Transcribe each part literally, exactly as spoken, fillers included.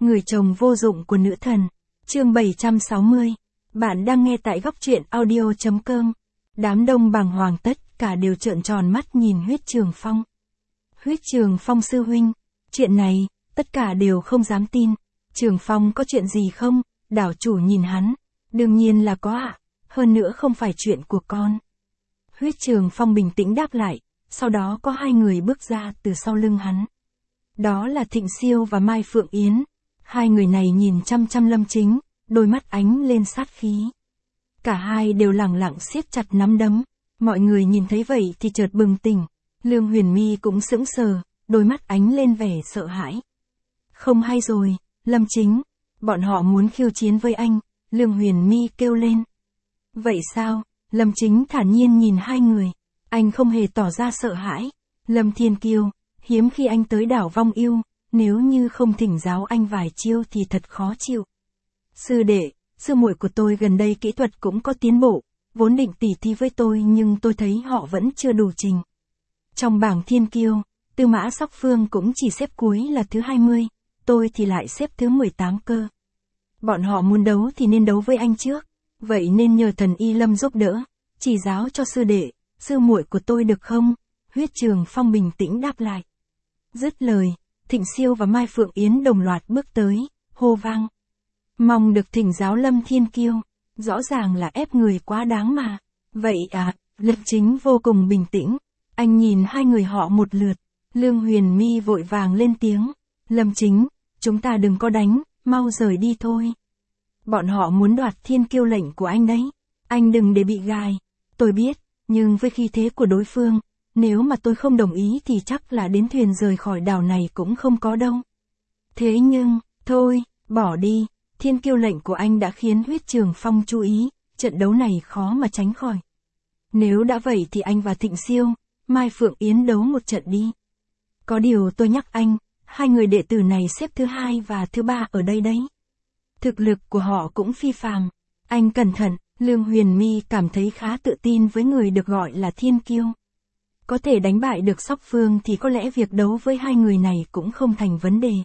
Người chồng vô dụng của nữ thần. Chương bảy trăm sáu mươi. Bạn đang nghe tại góc truyện audio chấm com. Đám đông bàng hoàng tất cả đều trợn tròn mắt nhìn Huyết Trường Phong. Huyết Trường Phong sư huynh. Chuyện này, tất cả đều không dám tin. Trường Phong có chuyện gì không? Đảo chủ nhìn hắn. Đương nhiên là có ạ. À. Hơn nữa không phải chuyện của con. Huyết Trường Phong bình tĩnh đáp lại. Sau đó có hai người bước ra từ sau lưng hắn. Đó là Thịnh Siêu và Mai Phượng Yến. Hai người này nhìn chăm chăm Lâm Chính, đôi mắt ánh lên sát khí. Cả hai đều lẳng lặng siết chặt nắm đấm. Mọi người nhìn thấy vậy thì chợt bừng tỉnh. Lương Huyền My cũng sững sờ, đôi mắt ánh lên vẻ sợ hãi. Không hay rồi, Lâm Chính, bọn họ muốn khiêu chiến với anh, Lương Huyền My kêu lên. Vậy sao? Lâm Chính thản nhiên nhìn hai người, anh không hề tỏ ra sợ hãi. Lâm Thiên Kiêu, hiếm khi anh tới đảo Vong Yêu, nếu như không thỉnh giáo anh vài chiêu thì thật khó chịu. Sư đệ, sư muội của tôi gần đây kỹ thuật cũng có tiến bộ, vốn định tỉ thí với tôi nhưng tôi thấy họ vẫn chưa đủ trình. Trong bảng Thiên Kiêu, Tư Mã Sóc Phương cũng chỉ xếp cuối là thứ hai mươi, tôi thì lại xếp thứ mười tám cơ. Bọn họ muốn đấu thì nên đấu với anh trước, vậy nên nhờ thần Y Lâm giúp đỡ, chỉ giáo cho sư đệ, sư muội của tôi được không? Huyết Trường Phong bình tĩnh đáp lại. Dứt lời, Thịnh Siêu và Mai Phượng Yến đồng loạt bước tới, hô vang. Mong được thỉnh giáo Lâm Thiên Kiêu, rõ ràng là ép người quá đáng mà. Vậy à, Lâm Chính vô cùng bình tĩnh, anh nhìn hai người họ một lượt, Lương Huyền My vội vàng lên tiếng. Lâm Chính, chúng ta đừng có đánh, mau rời đi thôi. Bọn họ muốn đoạt Thiên Kiêu lệnh của anh đấy, anh đừng để bị gài. Tôi biết, nhưng với khí thế của đối phương, nếu mà tôi không đồng ý thì chắc là đến thuyền rời khỏi đảo này cũng không có đâu. Thế nhưng, thôi, bỏ đi, Thiên Kiêu lệnh của anh đã khiến Huyết Trường Phong chú ý, trận đấu này khó mà tránh khỏi. Nếu đã vậy thì anh và Thịnh Siêu, Mai Phượng Yến đấu một trận đi. Có điều tôi nhắc anh, hai người đệ tử này xếp thứ hai và thứ ba ở đây đấy. Thực lực của họ cũng phi phàm. Anh cẩn thận, Lương Huyền My cảm thấy khá tự tin với người được gọi là Thiên Kiêu. Có thể đánh bại được Sóc Phương thì có lẽ việc đấu với hai người này cũng không thành vấn đề.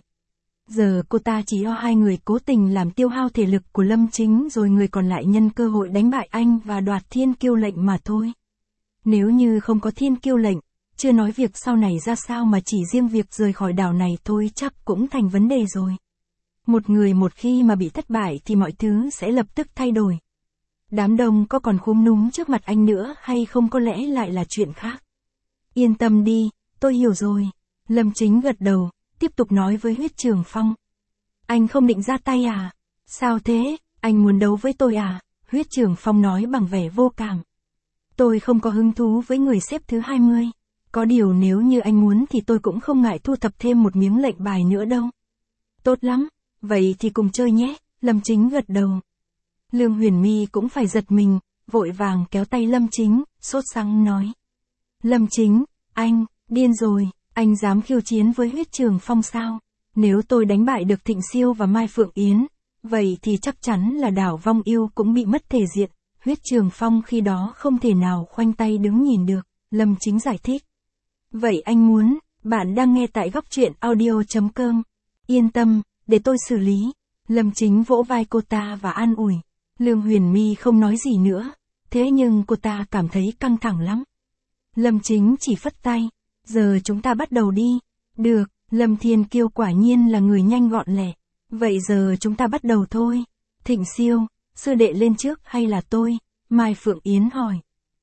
Giờ cô ta chỉ lo hai người cố tình làm tiêu hao thể lực của Lâm Chính rồi người còn lại nhân cơ hội đánh bại anh và đoạt Thiên Kiêu lệnh mà thôi. Nếu như không có Thiên Kiêu lệnh, chưa nói việc sau này ra sao mà chỉ riêng việc rời khỏi đảo này thôi chắc cũng thành vấn đề rồi. Một người một khi mà bị thất bại thì mọi thứ sẽ lập tức thay đổi. Đám đông có còn khúm núm trước mặt anh nữa hay không có lẽ lại là chuyện khác. Yên tâm đi, tôi hiểu rồi. Lâm Chính gật đầu, tiếp tục nói với Huyết Trường Phong. Anh không định ra tay à? Sao thế, anh muốn đấu với tôi à? Huyết Trường Phong nói bằng vẻ vô cảm. Tôi không có hứng thú với người xếp thứ hai mươi. Có điều nếu như anh muốn thì tôi cũng không ngại thu thập thêm một miếng lệnh bài nữa đâu. Tốt lắm, vậy thì cùng chơi nhé, Lâm Chính gật đầu. Lương Huyền My cũng phải giật mình, vội vàng kéo tay Lâm Chính, sốt sắng nói. Lâm Chính, anh, điên rồi, anh dám khiêu chiến với Huyết Trường Phong sao? Nếu tôi đánh bại được Thịnh Siêu và Mai Phượng Yến, vậy thì chắc chắn là đảo Vong Yêu cũng bị mất thể diện. Huyết Trường Phong khi đó không thể nào khoanh tay đứng nhìn được, Lâm Chính giải thích. Vậy anh muốn, bạn đang nghe tại góc truyện audio chấm com. Yên tâm, để tôi xử lý. Lâm Chính vỗ vai cô ta và an ủi. Lương Huyền My không nói gì nữa, thế nhưng cô ta cảm thấy căng thẳng lắm. Lâm Chính chỉ phất tay, giờ chúng ta bắt đầu đi. Được, Lâm Thiên Kiêu quả nhiên là người nhanh gọn lẹ. Vậy giờ chúng ta bắt đầu thôi. Thịnh Siêu, sư đệ lên trước hay là tôi? Mai Phượng Yến hỏi.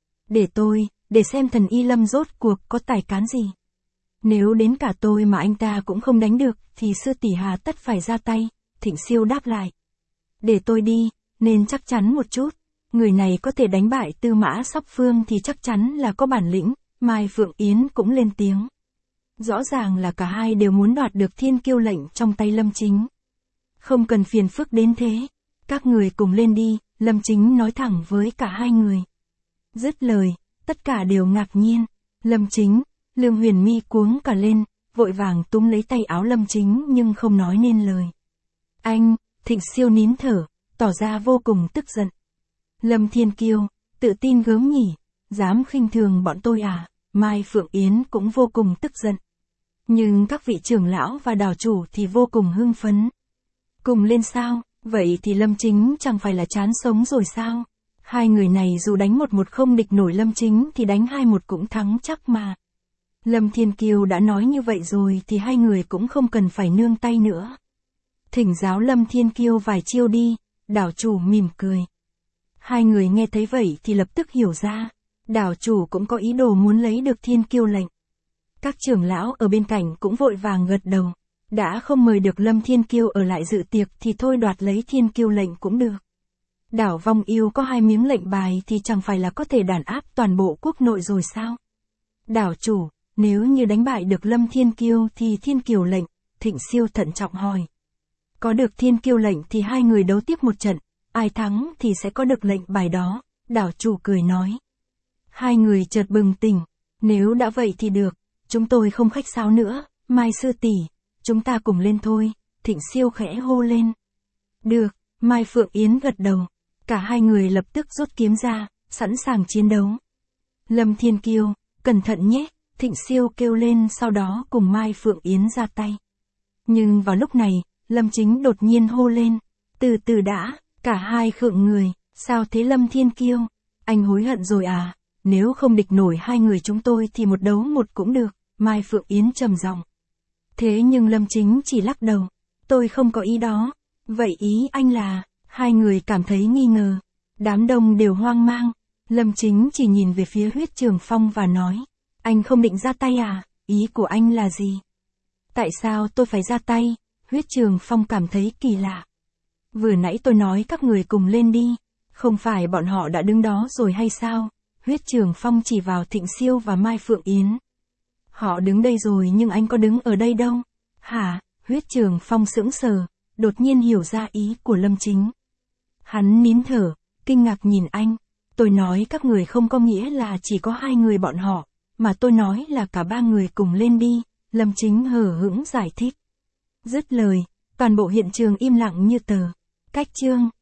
Để tôi, để xem thần Y Lâm rốt cuộc có tài cán gì. Nếu đến cả tôi mà anh ta cũng không đánh được thì sư tỷ hà tất phải ra tay. Thịnh Siêu đáp lại. Để tôi đi, nên chắc chắn một chút. Người này có thể đánh bại Tư Mã Sóc Phương thì chắc chắn là có bản lĩnh. Mai Phượng Yến cũng lên tiếng. Rõ ràng là cả hai đều muốn đoạt được Thiên Kiêu lệnh trong tay Lâm Chính. Không cần phiền phức đến thế. Các người cùng lên đi, Lâm Chính nói thẳng với cả hai người. Dứt lời, tất cả đều ngạc nhiên. Lâm Chính, Lương Huyền My cuống cả lên, vội vàng túm lấy tay áo Lâm Chính nhưng không nói nên lời. Anh, Thịnh Siêu nín thở, tỏ ra vô cùng tức giận. Lâm Thiên Kiêu, tự tin gớm nhỉ, dám khinh thường bọn tôi à? Mai Phượng Yến cũng vô cùng tức giận. Nhưng các vị trưởng lão và đảo chủ thì vô cùng hưng phấn. Cùng lên sao? Vậy thì Lâm Chính chẳng phải là chán sống rồi sao? Hai người này dù đánh một một không địch nổi Lâm Chính thì đánh hai một cũng thắng chắc mà. Lâm Thiên Kiêu đã nói như vậy rồi thì hai người cũng không cần phải nương tay nữa. Thỉnh giáo Lâm Thiên Kiêu vài chiêu đi, đảo chủ mỉm cười. Hai người nghe thấy vậy thì lập tức hiểu ra, đảo chủ cũng có ý đồ muốn lấy được Thiên Kiêu lệnh. Các trưởng lão ở bên cạnh cũng vội vàng gật đầu, đã không mời được Lâm Thiên Kiêu ở lại dự tiệc thì thôi đoạt lấy Thiên Kiêu lệnh cũng được. Đảo Vong Yêu có hai miếng lệnh bài thì chẳng phải là có thể đàn áp toàn bộ quốc nội rồi sao? Đảo chủ, nếu như đánh bại được Lâm Thiên Kiêu thì Thiên Kiều lệnh, Thịnh Siêu thận trọng hỏi. Có được Thiên Kiêu lệnh thì hai người đấu tiếp một trận, ai thắng thì sẽ có được lệnh bài đó, đảo chủ cười nói. Hai người chợt bừng tỉnh, nếu đã vậy thì được, chúng tôi không khách sáo nữa, Mai sư tỷ, chúng ta cùng lên thôi, Thịnh Siêu khẽ hô lên. Được, Mai Phượng Yến gật đầu, cả hai người lập tức rút kiếm ra, sẵn sàng chiến đấu. Lâm Thiên Kiêu, cẩn thận nhé, Thịnh Siêu kêu lên sau đó cùng Mai Phượng Yến ra tay. Nhưng vào lúc này, Lâm Chính đột nhiên hô lên, từ từ đã, cả hai khựng người, sao thế Lâm Thiên Kiêu, anh hối hận rồi à, nếu không địch nổi hai người chúng tôi thì một đấu một cũng được, Mai Phượng Yến trầm giọng. Thế nhưng Lâm Chính chỉ lắc đầu, tôi không có ý đó, vậy ý anh là, hai người cảm thấy nghi ngờ, đám đông đều hoang mang, Lâm Chính chỉ nhìn về phía Huyết Trường Phong và nói, anh không định ra tay à, ý của anh là gì? Tại sao tôi phải ra tay? Huyết Trường Phong cảm thấy kỳ lạ. Vừa nãy tôi nói các người cùng lên đi, không phải bọn họ đã đứng đó rồi hay sao? Huyết Trường Phong chỉ vào Thịnh Siêu và Mai Phượng Yến. Họ đứng đây rồi nhưng anh có đứng ở đây đâu? Hả? Huyết Trường Phong sững sờ, đột nhiên hiểu ra ý của Lâm Chính. Hắn nín thở, kinh ngạc nhìn anh. Tôi nói các người không có nghĩa là chỉ có hai người bọn họ, mà tôi nói là cả ba người cùng lên đi, Lâm Chính hờ hững giải thích. Dứt lời, toàn bộ hiện trường im lặng như tờ. Cách chương